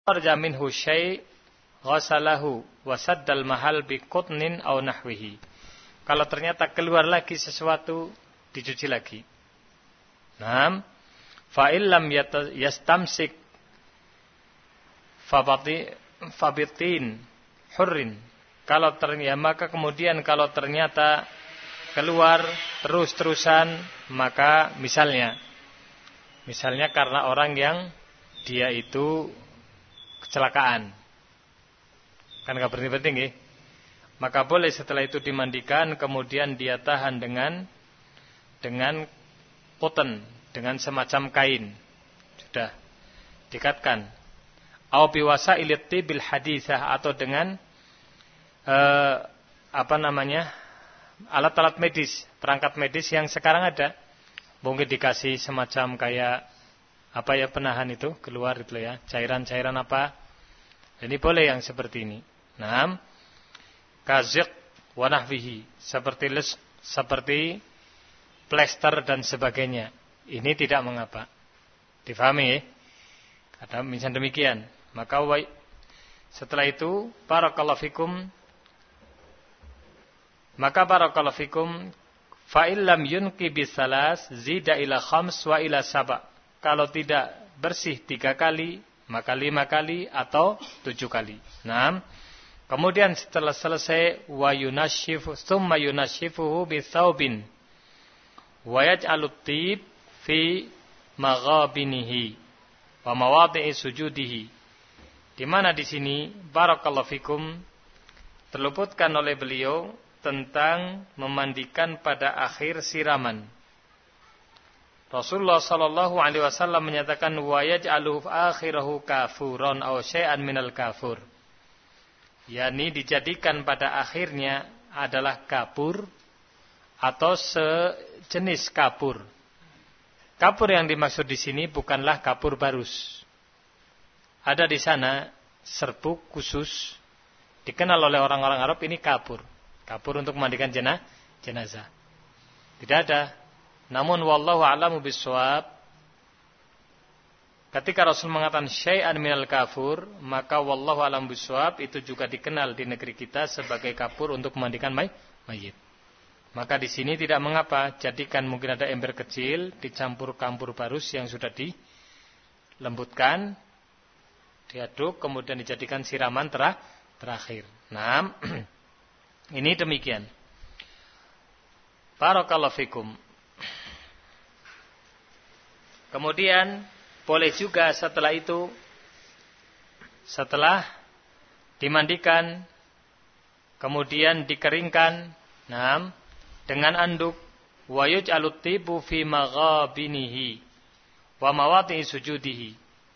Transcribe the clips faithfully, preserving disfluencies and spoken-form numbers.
Arja minhu syai' ghasalahu wa saddal mahal bi qutnin aw nahwihi. Kalau ternyata keluar lagi sesuatu, dicuci lagi. Naam, fa illam yastamsik fabati fabitin hurrin. Kalau ternyata maka kemudian kalau ternyata keluar terus-terusan, maka misalnya misalnya karena orang yang dia itu kecelakaan, kan enggak penting-penting ya, maka boleh setelah itu dimandikan, kemudian dia tahan dengan dengan cotton, dengan semacam kain, sudah dikatkan, au biwasailit tibil haditsah, atau dengan eh, apa namanya alat-alat medis, perangkat medis yang sekarang ada, mungkin dikasih semacam kayak apa ya, penahan itu keluar itu ya, cairan-cairan apa. Ini boleh yang seperti ini. Naam, kazik wa nahwihi, seperti les, seperti plester dan sebagainya. Ini tidak mengapa. Difahami ya? Ada misalnya demikian. Maka setelah itu barakallahu fikum, maka barakallahu fikum, fa illam yunqi bisalas zida ila khams wa ila saba. Kalau tidak bersih tiga kali, maka lima kali atau tujuh kali. Nah, kemudian setelah selesai, wa yunashifu thumma yunashifuhu bi thawbin wa yaj'alut tib fi maghabinihi wa mawadhi'i sujudihi. Di mana di sini barakallahu fikum terluputkan oleh beliau tentang memandikan pada akhir siraman. Rasulullah sallallahu alaihi wasallam menyatakan wa yaj'alu akhirahu kafuran aw syai'an minal kafur. yakni dijadikan pada akhirnya adalah kapur atau sejenis kapur. Kapur yang dimaksud di sini bukanlah kapur barus. Ada di sana serbuk khusus dikenal oleh orang-orang Arab, ini kapur. Kapur untuk memandikan jenazah. Tidak ada. Namun wallahu a'lamu bissawab, ketika Rasul mengatakan syai'an minal kafur, maka wallahu a'lamu bissawab itu juga dikenal di negeri kita sebagai kapur untuk memandikan mayit. Maka di sini tidak mengapa jadikan mungkin ada ember kecil dicampur kapur barus yang sudah dilembutkan, diaduk, kemudian dijadikan siraman terakhir. Nah, ini demikian. Barakallahu fikum. Kemudian boleh juga setelah itu, setelah dimandikan, kemudian dikeringkan, nah, dengan anduk, wa yuj'alut tibu fi maghabinihi wa mawati'i sujudihi.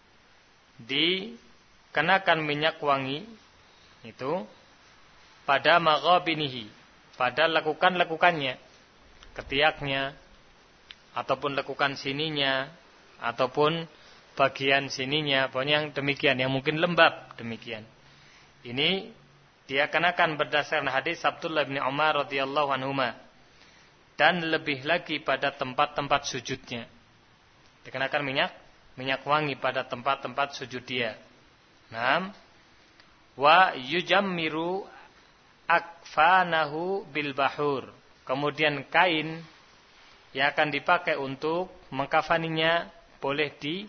Dikenakan minyak wangi itu pada maghabinihi, pada lekukan-lekukannya, ketiaknya, ataupun lekukan sininya, ataupun bagian sininya, pokoknya yang demikian, yang mungkin lembab demikian. Ini dia kenakan berdasarkan hadis Abdullah bin Umar radhiyallahu anhuma, dan lebih lagi pada tempat-tempat sujudnya. Dikenakan minyak minyak wangi pada tempat-tempat sujud dia. Naam, wa yujammiru akfanahu bil bahur. Kemudian kain yang akan dipakai untuk mengkafaninya boleh di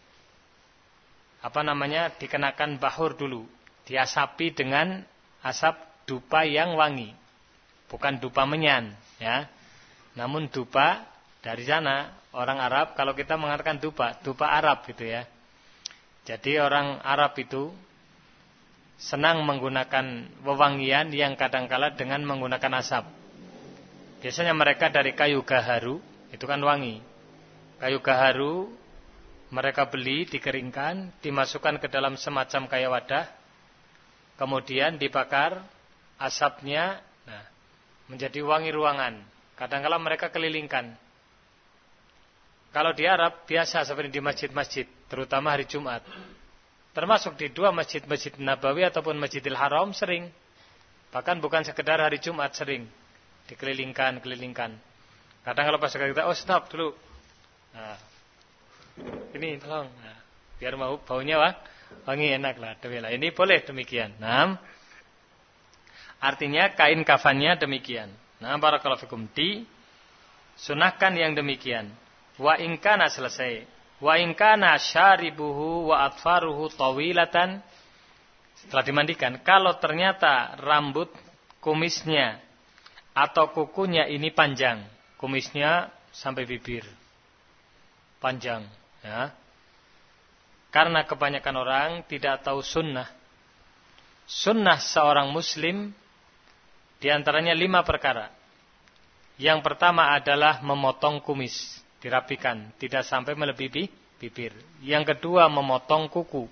apa namanya dikenakan bahur dulu, diasapi dengan asap dupa yang wangi, bukan dupa menyan, ya. Namun dupa dari sana orang Arab, kalau kita mengatakan dupa, dupa Arab gitu ya. Jadi orang Arab itu senang menggunakan wewangian yang kadangkala dengan menggunakan asap. Biasanya mereka dari kayu gaharu, itu kan wangi. Kayu gaharu mereka beli, dikeringkan, dimasukkan ke dalam semacam kayak wadah, kemudian dibakar, asapnya nah, menjadi wangi ruangan. Kadang-kala mereka kelilingkan. Kalau di Arab biasa seperti di masjid-masjid, terutama hari Jumat. Termasuk di dua masjid, Masjid Nabawi ataupun Masjidil Haram sering. Bahkan bukan sekedar hari Jumat, sering dikelilingkan, kelilingkan. Kadang kalau pas kita, oh stop dulu. Nah, ini tolong, nah, biar mau baunya wah, Wangi enak lah, lah. Ini boleh demikian. Nah, artinya kain kafannya demikian. Nah, barakallahu fikum, di sunahkan yang demikian. Wa in kana selesai. Wa in kana syaribuhu wa atfaruhu tawilatan. Setelah dimandikan, kalau ternyata rambut kumisnya atau kukunya ini panjang, kumisnya sampai bibir, panjang, ya. Karena kebanyakan orang tidak tahu sunnah. Sunnah seorang muslim diantaranya lima perkara. Yang pertama adalah memotong kumis, dirapikan, tidak sampai melebihi bibir. Yang kedua memotong kuku.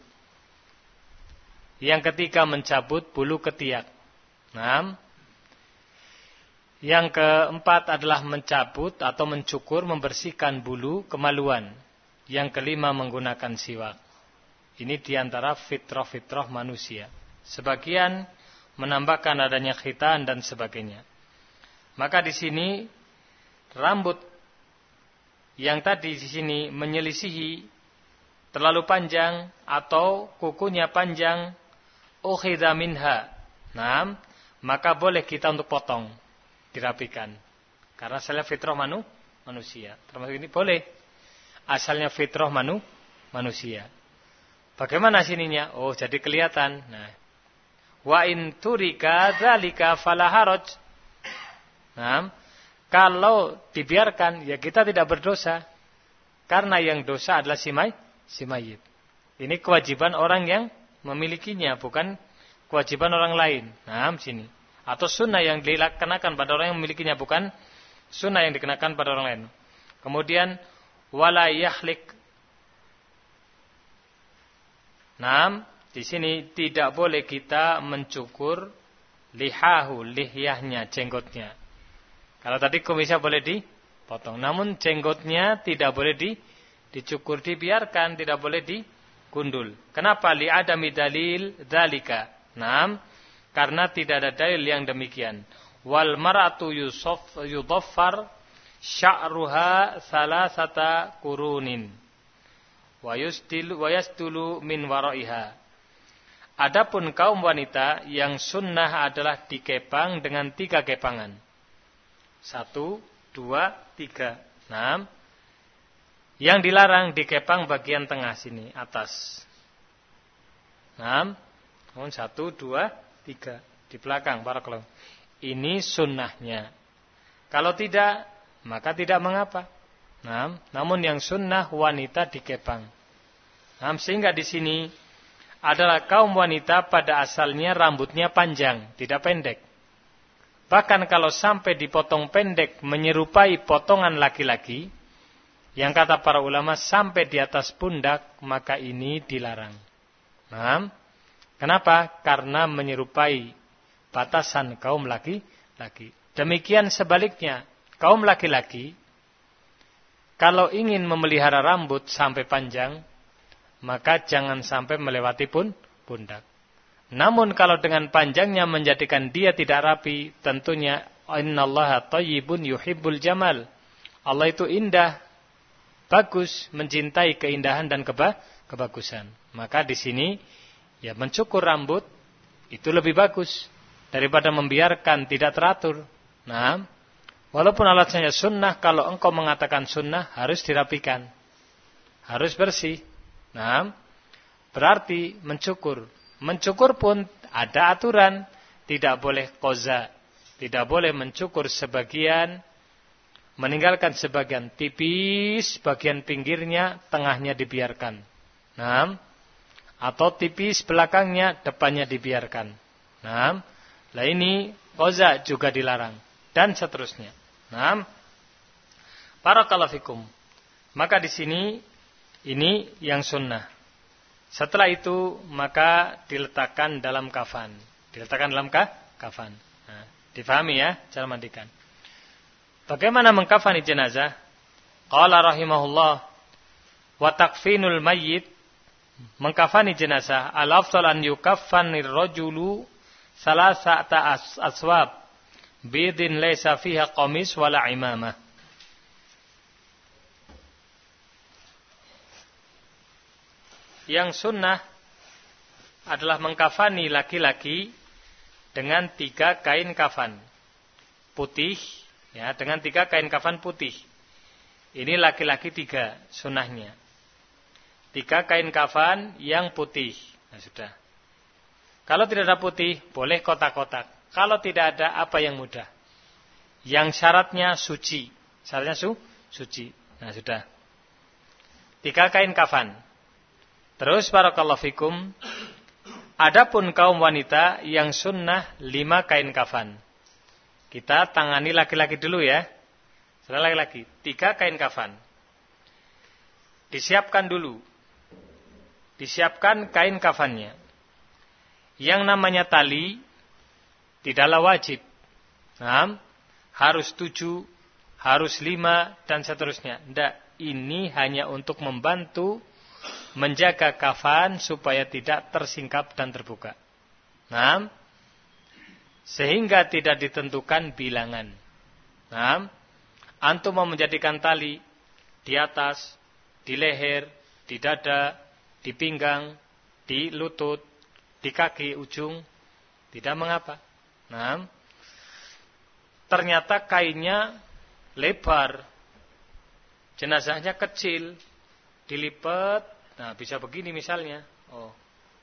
Yang ketiga mencabut bulu ketiak. Nah, yang keempat adalah mencabut atau mencukur, membersihkan bulu kemaluan. Yang kelima menggunakan siwak. Ini diantara fitrah-fitrah manusia. Sebagian menambahkan adanya khitan dan sebagainya. Maka di sini rambut yang tadi di sini menyelisihi terlalu panjang atau kukunya panjang, ukhidha minha. Nah, maka boleh kita untuk potong, dirapikan. Karena asalnya fitrah manu, manusia. Termasuk ini boleh. Asalnya fitrah manu, manusia. Bagaimana sininya? Oh, jadi kelihatan. Nah, wa in turika dzalika fala haraj. Nah, kalau dibiarkan ya kita tidak berdosa. Karena yang dosa adalah si may, si mayit. Ini kewajiban orang yang memilikinya, bukan kewajiban orang lain. Nah, sini. Atau sunnah yang dikenakan pada orang yang memilikinya, bukan sunnah yang dikenakan pada orang lain. Kemudian wala yahlik. Nah, di sini tidak boleh kita mencukur lihahu, lihyahnya, jenggotnya. Kalau tadi kumisnya boleh dipotong, namun jenggotnya tidak boleh di, dicukur, dibiarkan, tidak boleh digundul. Kenapa? Li adami dalil dzalika. Nah, karena tidak ada dalil yang demikian. Wal mar'atu yusaf yudaffar sya'ruha salasata qurunin. Wa yustil wa yastulu min waraiha. Adapun kaum wanita yang sunnah adalah dikepang dengan tiga kepangan. Satu, dua, tiga. Nah, yang dilarang dikepang bagian tengah sini, atas. Nah, satu, dua, tiga. Di belakang, barakallahu. Ini sunnahnya. Kalau tidak, maka tidak mengapa. Nah, namun yang sunnah wanita dikepang. Nah, sehingga di sini adalah kaum wanita pada asalnya rambutnya panjang, tidak pendek. Bahkan kalau sampai dipotong pendek menyerupai potongan laki-laki, yang kata para ulama sampai di atas pundak, maka ini dilarang. Nah, kenapa? Karena menyerupai batasan kaum laki-laki. Demikian sebaliknya, kaum laki-laki kalau ingin memelihara rambut sampai panjang, maka jangan sampai melewati pun pundak. Namun kalau dengan panjangnya menjadikan dia tidak rapi, tentunya innallaha thayyibun yuhibbul jamal. Allah itu indah, bagus, mencintai keindahan dan keba, kebagusan. Maka di sini ya mencukur rambut itu lebih bagus daripada membiarkan tidak teratur. Nah, walaupun alasannya sunnah, kalau engkau mengatakan sunnah harus dirapikan, harus bersih. Nah, berarti mencukur. Mencukur pun ada aturan, tidak boleh koza, tidak boleh mencukur sebagian, meninggalkan sebagian tipis, bagian pinggirnya, tengahnya dibiarkan. Nah, atau tipis belakangnya, depannya dibiarkan. Nah, lah ini koza juga dilarang dan seterusnya. Nah, barakallahu fikum. Maka di sini ini yang sunnah. Setelah itu maka diletakkan dalam kafan. Diletakkan dalam ka? kafan. Nah, difahami ya cara mandikan. Bagaimana mengkafani jenazah? Qala rahimahullah wa takfinul mayyit, mengkafani jenazah al-afdal an yukaffanir rajulu salasata aswab bidin laysa fiha qamis wala imamah. Yang sunnah adalah mengkafani laki-laki dengan tiga kain kafan putih, ya, dengan tiga kain kafan putih. Ini laki-laki tiga sunnahnya. Tiga kain kafan yang putih. Nah, sudah. Kalau tidak ada putih, boleh kotak-kotak. Kalau tidak ada, apa yang mudah? Yang syaratnya suci. Syaratnya su, suci. Nah, sudah. Tiga kain kafan. Terus barakallahu fikum. Adapun kaum wanita yang sunnah lima kain kafan. Kita tangani laki-laki dulu ya. Setelah laki-laki, tiga kain kafan. Disiapkan dulu. Disiapkan kain kafannya. Yang namanya tali tidaklah wajib. Nah, harus tujuh, harus lima, dan seterusnya. Tidak, ini hanya untuk membantu menjaga kafan supaya tidak tersingkap dan terbuka. Nah, sehingga tidak ditentukan bilangan. Nah, antum mau menjadikan tali di atas, di leher, di dada, di pinggang, di lutut, di kaki ujung, tidak mengapa. Nah, ternyata kainnya lebar, jenazahnya kecil, dilipat, nah bisa begini misalnya. Oh,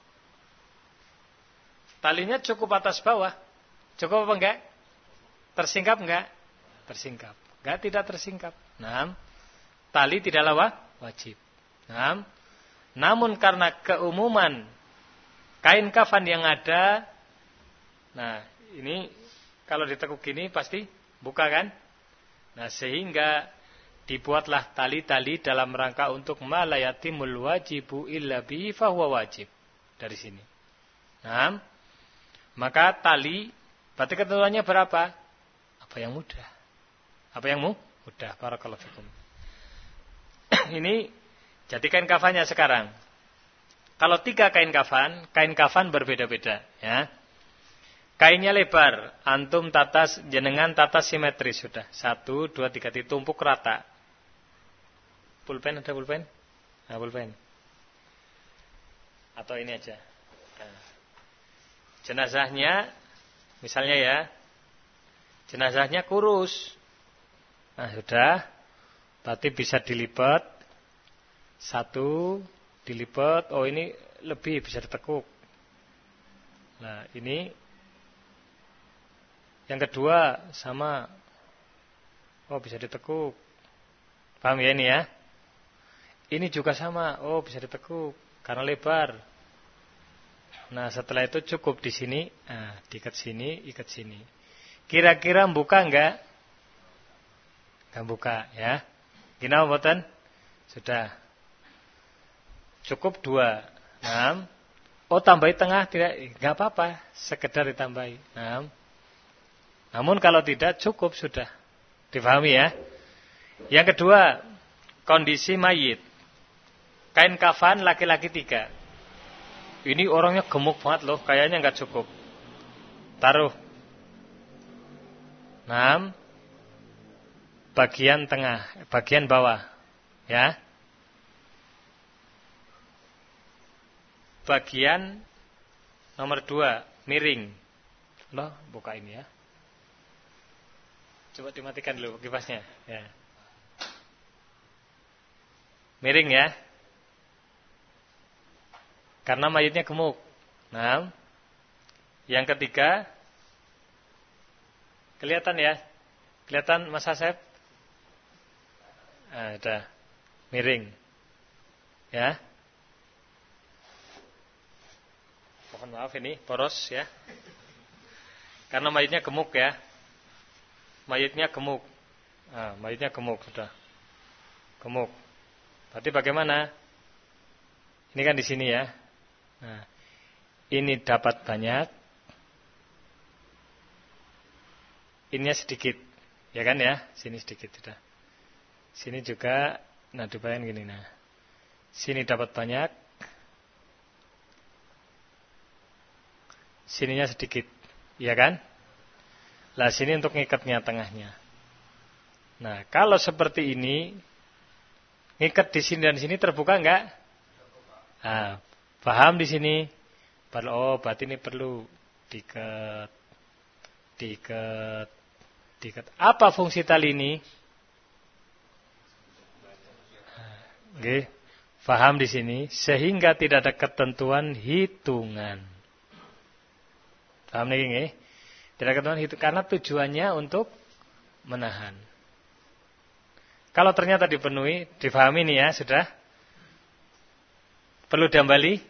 talinya cukup atas bawah, cukup apa enggak? Tersingkap enggak? Tersingkap. Enggak, tidak tersingkap. Nah, tali tidaklah wajib. Nah, namun karena keumuman kain kafan yang ada, nah ini kalau ditekuk gini pasti buka kan? Nah, sehingga dibuatlah tali-tali dalam rangka untuk ma la yatimul wajibu illa bihi fahuwa wajib. Dari sini. Nah, maka tali berarti ketentuannya berapa? Apa yang mudah? Apa yang mudah? Barakallahu fikum. Ini jadi kain kafannya sekarang. Kalau tiga kain kafan, kain kafan berbeda-beda, ya. Kainnya lebar, antum tatas, jenengan tatas simetris sudah. Satu, dua, tiga, ditumpuk rata. Pulpen, ada pulpen? Nah, pulpen. Atau ini aja. Nah. Jenazahnya, misalnya ya, jenazahnya kurus. Nah, sudah. Berarti bisa dilipat. Satu, dilipat. Oh, ini lebih bisa ditekuk. Nah, ini yang kedua sama. Oh, bisa ditekuk. Paham ya ini ya? Ini juga sama. Oh, bisa ditekuk karena lebar. Nah, setelah itu cukup di sini. Nah, diikat sini, ikat sini. Kira-kira buka enggak? Enggak buka ya. Gimana mboten? Sudah. Cukup dua. Nah. Oh, tambahi tengah tidak? Enggak apa-apa, sekedar ditambahi. Nah. Namun kalau tidak cukup sudah. Difahami ya? Yang kedua, kondisi mayit. Kain kafan laki-laki tiga. Ini orangnya gemuk banget loh, kayaknya enggak cukup. Taruh. Nah. Bagian tengah, bagian bawah. Ya. Bagian nomor dua, miring. Loh, buka ini ya. Coba dimatikan dulu kipasnya. Ya. Miring ya. Karena mayitnya gemuk. Nah. Yang ketiga. Kelihatan ya? Kelihatan Mas Asep? Nah, udah. Miring. Ya. Mohon maaf ini boros ya. Karena mayitnya gemuk ya. Mayitnya gemuk. Nah, mayitnya gemuk sudah. Gemuk. Berarti bagaimana? Ini kan di sini ya. Nah, ini dapat banyak. Ininya sedikit. Ya kan ya? Sini sedikit sudah. Sini juga. Nah, dibayangin gini nah. Sini dapat banyak. Sininya sedikit. Ya kan? Lah sini untuk ngikatnya tengahnya. Nah, kalau seperti ini, ngikat di sini dan di sini terbuka enggak? Nah, paham di sini? Perlu, oh berarti ini perlu diikat, diikat, diikat. Apa fungsi tali ini? Oke, paham di sini. Sehingga tidak ada ketentuan hitungan. Paham nih, nggih? Tidak ada ketentuan hitungan karena tujuannya untuk menahan. Kalau ternyata dipenuhi, difahami nih ya, sudah. Perlu diambali?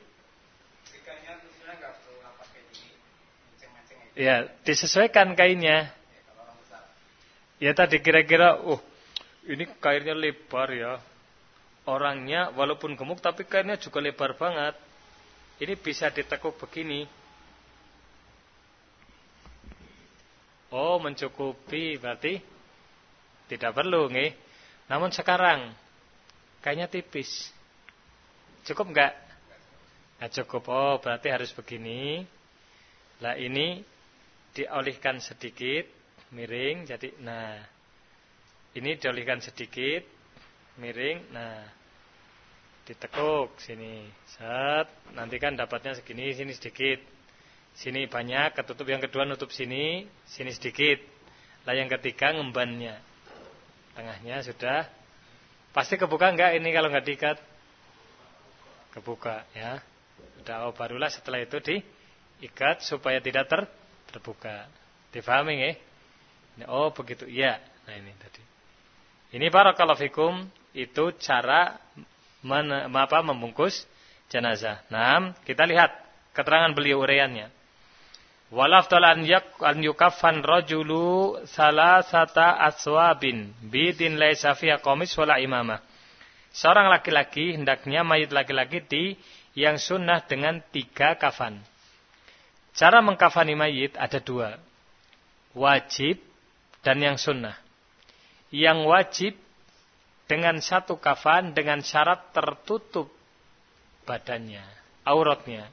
Ya, disesuaikan kainnya. Ya tadi kira-kira, oh ini kainnya lebar ya. Orangnya walaupun gemuk tapi kainnya juga lebar banget. Ini bisa ditekuk begini. Oh mencukupi, berarti tidak perlu nih. Namun sekarang kainnya tipis. Cukup enggak? Nah, cukup. Oh berarti harus begini. Lah ini diolihkan sedikit, miring, jadi, nah, ini diolihkan sedikit, miring, nah, ditekuk, sini, set, nanti kan dapatnya segini, sini sedikit, sini banyak, ketutup, yang kedua nutup sini, sini sedikit, lah yang ketiga ngembannya, tengahnya sudah, pasti kebuka enggak ini kalau enggak diikat? Kebuka, ya, udah, oh, barulah setelah itu diikat supaya tidak ter terbuka. Difahami nggih? Oh, begitu. Iya. Nah, ini tadi. Ini barakallahu fikum itu cara men, apa membungkus jenazah. Nah, kita lihat keterangan beliau uraiannya. Walafdal an yak an yukaffan rajulu salasata aswabin bidin laisa fiha qamis wala imamah. Seorang laki-laki hendaknya mayit laki-laki di yang sunnah dengan tiga kafan. Cara mengkafani mayit ada dua. Wajib dan yang sunnah. Yang wajib dengan satu kafan dengan syarat tertutup badannya, auratnya.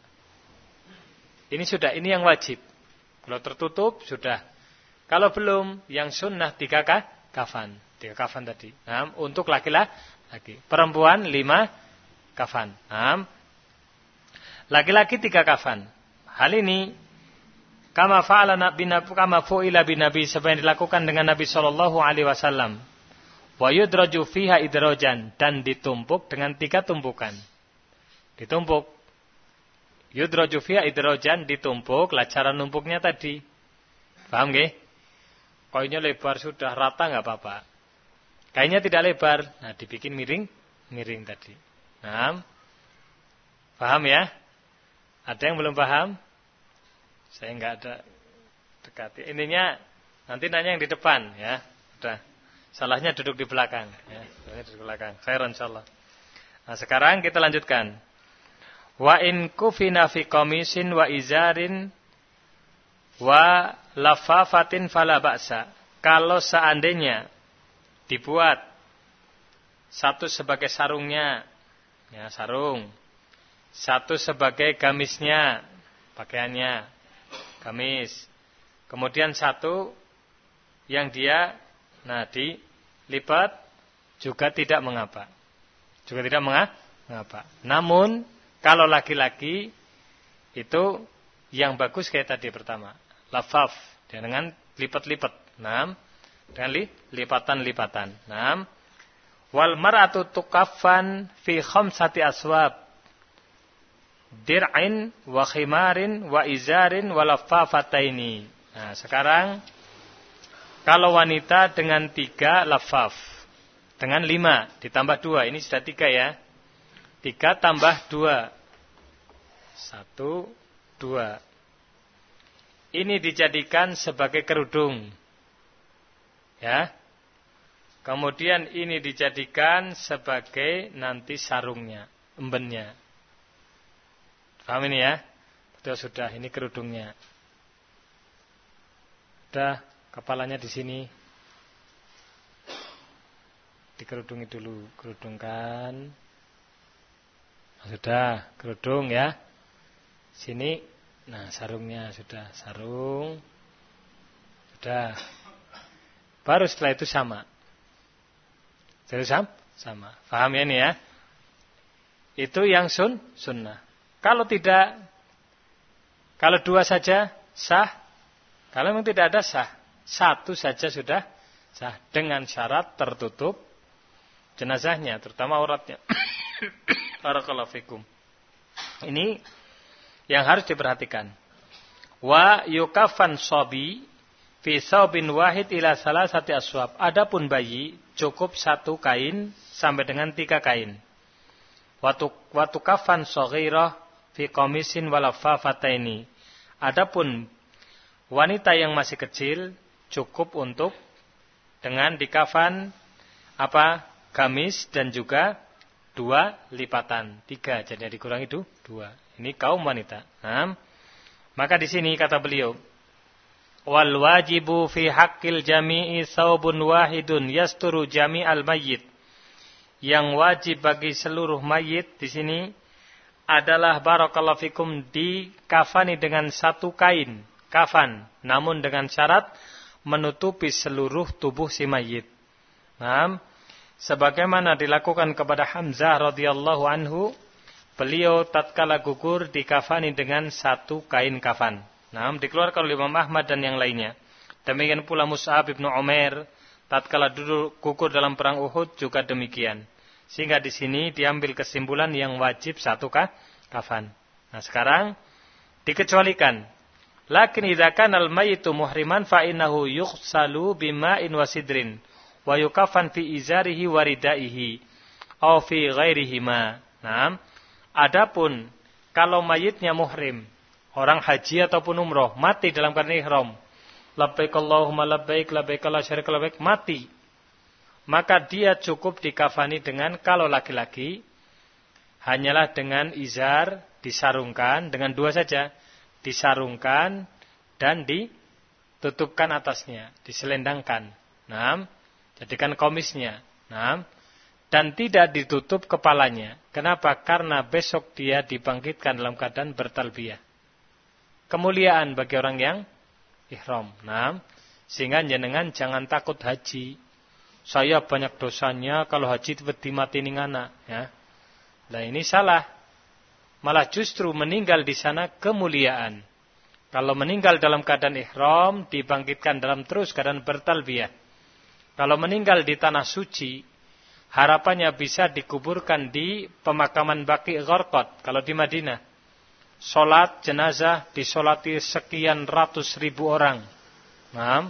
Ini sudah, ini yang wajib. Kalau tertutup, sudah. Kalau belum, yang sunnah tiga kafan. Tiga kafan tadi. Nah, untuk laki-laki. Perempuan lima kafan. Nah, laki-laki tiga kafan. Hal ini kama fa'ala nabi kama fu'ila bin nabi seperti yang dilakukan dengan Nabi sallallahu alaihi wasallam. Wa yudraju fiha idrajan dan ditumpuk dengan tiga tumpukan. Ditumpuk. Yudraju fiha idrajan ditumpuk, lah cara numpuknya tadi. Paham nggih? Kainnya lebar sudah rata enggak apa-apa. Kainnya tidak lebar, nah dibikin miring, miring tadi. Nah. Paham ya? Ada yang belum paham? Saya enggak ada dekati. Intinya nanti nanya yang di depan ya. Sudah. Salahnya duduk di belakang ya. Salahnya duduk di belakang. Khairan insyaallah. Nah, sekarang kita lanjutkan. Wa in kufina fi qamisin wa izarin wa lafafatin fala ba'sa. Kalau seandainya dibuat satu sebagai sarungnya, ya sarung. Satu sebagai gamisnya, pakaiannya. Gamis. Kemudian satu yang dia nah dilipat juga tidak mengapa. Juga tidak mengapa. Namun kalau laki-laki itu yang bagus kayak tadi pertama, lafaf dengan lipat-lipat. Naam, dengan li, lipatan-lipatan. Naam. Wal mar'atu tukaffan fi khamsati aswab. Dir'in wa khimarin wa izarin wa laffafataini. Nah, sekarang kalau wanita dengan tiga lafaf, dengan lima ditambah dua, ini sudah tiga ya. Tiga tambah dua, satu, dua. Ini dijadikan sebagai kerudung, ya. Kemudian ini dijadikan sebagai nanti sarungnya, embennya. Paham ini ya? Betul sudah, ini kerudungnya. Sudah, kepalanya di sini. Dikerudungi dulu, kerudungkan. Sudah, kerudung ya. Sini, nah sarungnya sudah, sarung. Sudah. Baru setelah itu sama. Jadi sama? Sama. Paham ya ini ya? Itu yang sun, sunnah. Kalau tidak, Kalau dua saja sah. Kalau memang tidak ada sah. Satu saja sudah sah. Dengan syarat tertutup jenazahnya, terutama auratnya. Barakallahu fikum. Ini yang harus diperhatikan. Wa yukafan sobi fi saubin wahid ila salasati aswab. Adapun bayi cukup satu kain sampai dengan tiga kain. Wa tukafan saghirah fi qamisin walafafataini. Adapun wanita yang masih kecil cukup untuk dengan dikafan apa? Gamis dan juga dua lipatan. Tiga, jadi dikurangi itu dua. Ini kaum wanita. Nah, maka di sini kata beliau, wal wajibu fi haqqil jami'i saubun wahidun yasturu jami'al mayyit. Yang wajib bagi seluruh mayit di sini adalah barakallahu fikum dikafani dengan satu kain kafan, namun dengan syarat menutupi seluruh tubuh si mayit. Nah, sebagaimana dilakukan kepada Hamzah radhiyallahu anhu, beliau tatkala gugur dikafani dengan satu kain kafan. Nah, dikeluarkan oleh Imam Ahmad dan yang lainnya. Demikian pula Mus'ab bin Umair tatkala duduk gugur dalam perang Uhud juga demikian. Sehingga di sini diambil kesimpulan yang wajib satu kafan. Nah, sekarang dikecualikan. Lakin idza kana al-mayyitu muhriman fa innahu yughsalu bima'in wasidrin wa yukafan fi izarihi wa ridaihi aw fi ghairihima. Nah, adapun kalau mayitnya muhrim, orang haji ataupun umroh, mati dalam keadaan ihram, labbaik Allahumma labbaik labbaik la syarika labbaik, mati, maka dia cukup dikafani dengan, kalau laki-laki hanyalah dengan izar, disarungkan dengan dua saja, disarungkan dan ditutupkan atasnya, diselendangkan. Nah, jadikan komisnya. Nah, dan tidak ditutup kepalanya. Kenapa? Karena besok dia dibangkitkan dalam keadaan bertalbiyah. Kemuliaan bagi orang yang ihram. Nah, sehingga jenengan jangan takut haji. Saya banyak dosanya kalau haji wedi mati ning anak, ya. Nah, ini salah. Malah justru meninggal di sana kemuliaan. Kalau meninggal dalam keadaan ihram, dibangkitkan dalam terus keadaan bertalbiyah. Kalau meninggal di tanah suci, harapannya bisa dikuburkan di pemakaman Baqi' Gharqad. Kalau di Madinah, sholat jenazah disolati sekian ratus ribu orang. Nah,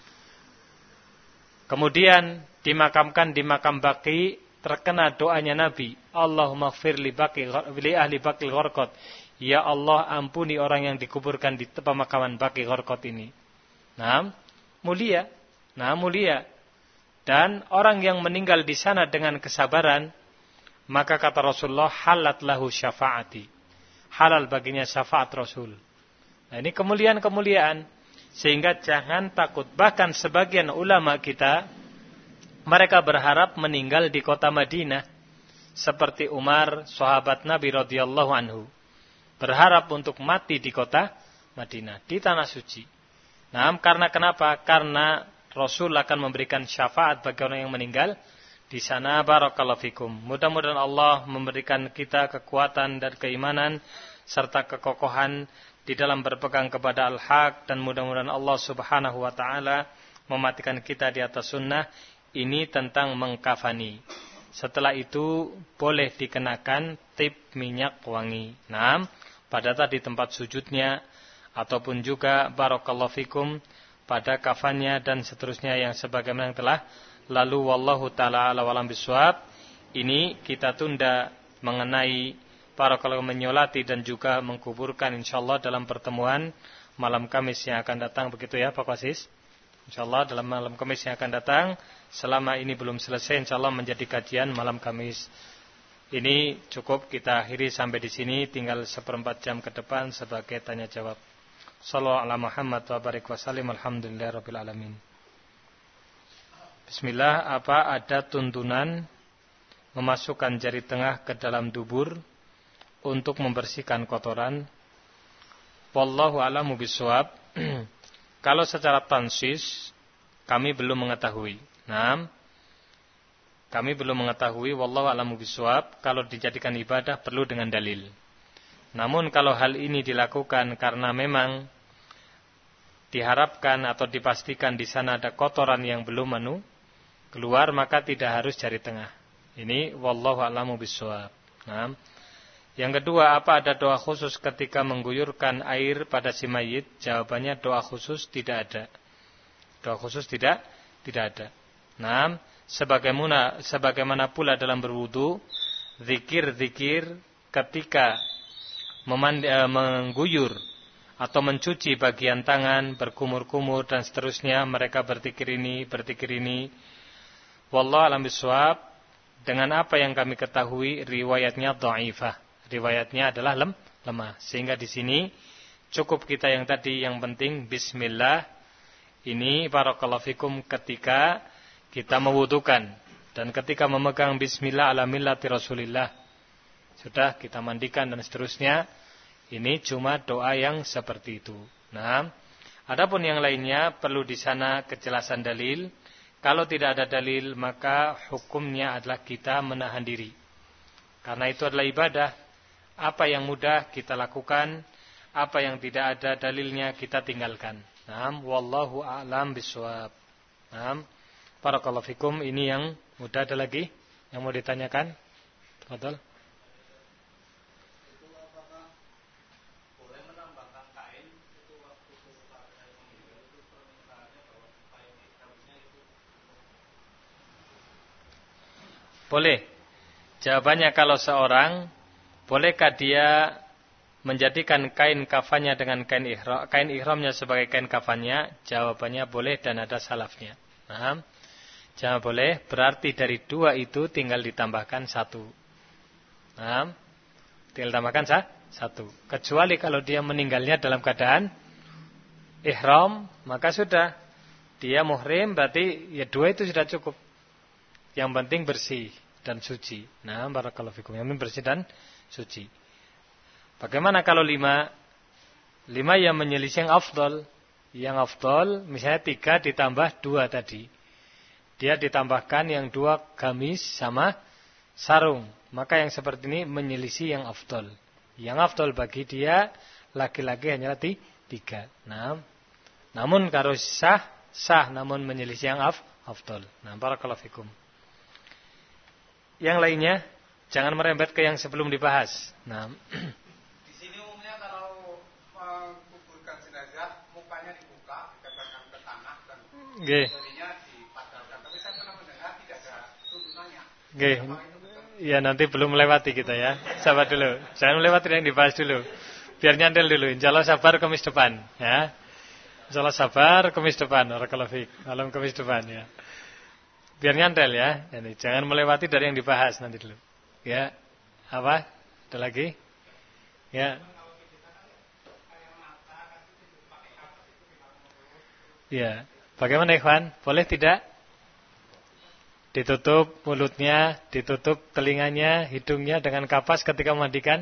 kemudian dimakamkan di makam Baqi', terkena doanya Nabi, Allahumma ighfir li Baqi' li ahli Baqi' Gharqad. Ya Allah, ampuni orang yang dikuburkan di pemakaman Baqi' Gharqad ini. Nah, mulia. Nah, mulia. Dan orang yang meninggal di sana dengan kesabaran, maka kata Rasulullah, halat lahu syafaati. Halal baginya syafaat Rasul. Nah, ini kemuliaan-kemuliaan. Sehingga jangan takut. Bahkan sebagian ulama kita, mereka berharap meninggal di kota Madinah. Seperti Umar, sahabat Nabi radhiyallahu anhu. Berharap untuk mati di kota Madinah, di tanah suci. Nah, karena kenapa? Karena Rasul akan memberikan syafaat bagi orang yang meninggal di sana. Barakallahu fikum. Mudah-mudahan Allah memberikan kita kekuatan dan keimanan serta kekokohan di dalam berpegang kepada al-haq, dan mudah-mudahan Allah Subhanahu wa taala mematikan kita di atas sunnah. Ini tentang mengkafani. Setelah itu boleh dikenakan tip minyak wangi. Nah, pada tadi tempat sujudnya ataupun juga barakallahu fikum pada kafannya dan seterusnya yang sebagaimana yang telah lalu. Wallahu ta'ala ala walam biswab. Ini kita tunda mengenai para kalau menyolati dan juga mengkuburkan insyaallah dalam pertemuan malam Kamis yang akan datang, begitu ya Pak Wasis? Insyaallah dalam malam Kamis yang akan datang. Selama ini belum selesai, insyaallah menjadi kajian malam Kamis. Ini cukup kita akhiri sampai di sini, tinggal seperempat jam ke depan sebagai tanya jawab. Sallallahu ala Muhammad wa barik wa sallim, alhamdulillahirabbil alamin. Bismillah, apa ada tuntunan memasukkan jari tengah ke dalam dubur untuk membersihkan kotoran? Wallahu a'lamu bishawab. Kalau secara tansis kami belum mengetahui. Nah, kami belum mengetahui. Wallahu a'lamu bishawab. Kalau dijadikan ibadah perlu dengan dalil. Namun kalau hal ini dilakukan karena memang diharapkan atau dipastikan di sana ada kotoran yang belum menu keluar, maka tidak harus jari tengah. Ini wallahu a'lamu bishawab. Nah, yang kedua, apa ada doa khusus ketika mengguyurkan air pada si mayit? Jawabannya doa khusus tidak ada. Doa khusus tidak tidak ada. Nah, sebagaimana sebagaimana pula dalam berwudu, zikir-zikir ketika memandi, uh, mengguyur atau mencuci bagian tangan, berkumur-kumur dan seterusnya, mereka berzikir ini, berzikir ini. Wallahu a'lam bishawab. Dengan apa yang kami ketahui, riwayatnya dhaifah. Riwayatnya adalah lem, lemah. Sehingga di sini cukup kita yang tadi, yang penting bismillah. Ini barakallahu fikum ketika kita mewudukan dan ketika memegang bismillah ala millati Rasulillah. Sudah kita mandikan dan seterusnya. Ini cuma doa yang seperti itu. Nah, adapun yang lainnya perlu di sana kejelasan dalil. Kalau tidak ada dalil, maka hukumnya adalah kita menahan diri. Karena itu adalah ibadah. Apa yang mudah kita lakukan, apa yang tidak ada dalilnya kita tinggalkan. Naam, wallahu a'lam bishawab. Naam, barakallahu fikum. Ini yang mudah. Ada lagi yang mau ditanyakan? Tafadhol. Boleh. Jawabannya, kalau seorang, bolehkah dia menjadikan kain kafannya dengan kain ihram, kain ihramnya sebagai kain kafannya? Jawabannya boleh dan ada salafnya. Nah, jangan boleh, berarti dari dua itu tinggal ditambahkan satu. Nah, tinggal tambahkan sah, satu. Kecuali kalau dia meninggalnya dalam keadaan ihram, maka sudah. Dia muhrim, berarti ya dua itu sudah cukup. Yang penting bersih dan suci. Nah, barakallahu fikum. Yang penting bersih dan suci. Bagaimana kalau lima? Lima yang menyelisih yang afdol. Yang afdol, misalnya tiga ditambah dua tadi. Dia ditambahkan yang dua gamis sama sarung. Maka yang seperti ini menyelisih yang afdol. Yang afdol bagi dia, laki-laki hanyalah tiga. Nah, namun kalau sah, sah namun menyelisih yang af, afdol. Nah, barakallahu fikum. Yang lainnya, jangan merembet ke yang sebelum dibahas. Nah, di sini umumnya kalau menguburkan jenazah, mukanya dibuka, ditebarkan ke tanah dan okay. jarinya dipadamkan. Tapi saya pernah mendengar tidak ada tuntunannya. Oke. Ya, nanti belum melewati kita ya. Sabar dulu. Jangan melewati yang dibahas dulu. Biar nyantel dulu. Insyaallah sabar Kamis depan, ya. Insyaallah sabar Kamis depan. Barakallahu fiik. Malam Kamis depan ya. Biar nyantel ya. Jadi, jangan melewati dari yang dibahas nanti dulu. Ya. Apa? Ada lagi? Ya. Ya. Bagaimana Ikhwan? Boleh tidak? Ditutup mulutnya, ditutup telinganya, hidungnya dengan kapas ketika memandikan?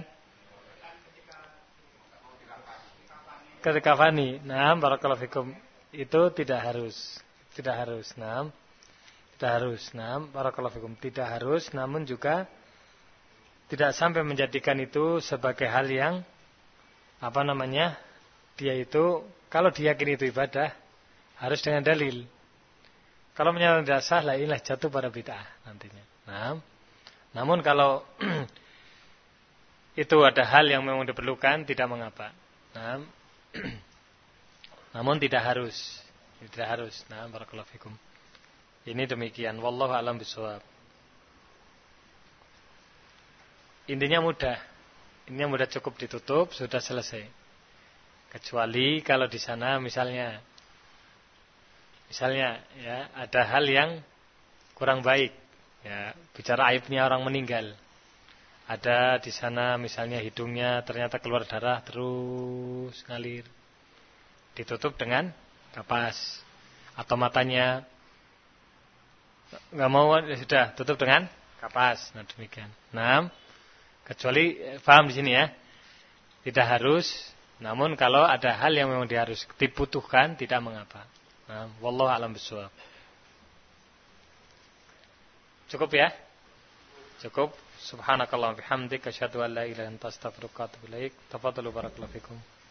Ketika fani. Nah, barakallahu fikum. Itu tidak harus. Tidak harus. Nah. Tidak harus. Nah, barakallahu fikum. Tidak harus, namun juga tidak sampai menjadikan itu sebagai hal yang apa namanya? Dia itu kalau diyakini itu ibadah harus dengan dalil. Kalau menyatakan tidak sah, la ilah jatuh pada bid'ah nantinya. Nah, namun kalau itu ada hal yang memang diperlukan, tidak mengapa. Nah, namun tidak harus, tidak harus. Nah, barakallahu fikum. Ini demikian. Wallahu a'lam bishawab. Intinya mudah. Intinya mudah, cukup ditutup, sudah selesai. Kecuali kalau di sana misalnya Misalnya ya ada hal yang kurang baik, ya bicara aibnya orang meninggal. Ada di sana misalnya hidungnya ternyata keluar darah terus ngalir, ditutup dengan kapas. Atau matanya nggak mau, ya sudah tutup dengan kapas. Nah demikian. Nah, kecuali paham di sini ya, tidak harus. Namun kalau ada hal yang memang diharus dibutuhkan, tidak mengapa. Nah, wallahu a'lam bishawab. Cukup ya? Cukup. Subhanakallah bihamdik asyhadu an la ilaha illa anta astaghfiruka wa atubu ilaik. Tafadhalu barakallahu fikum.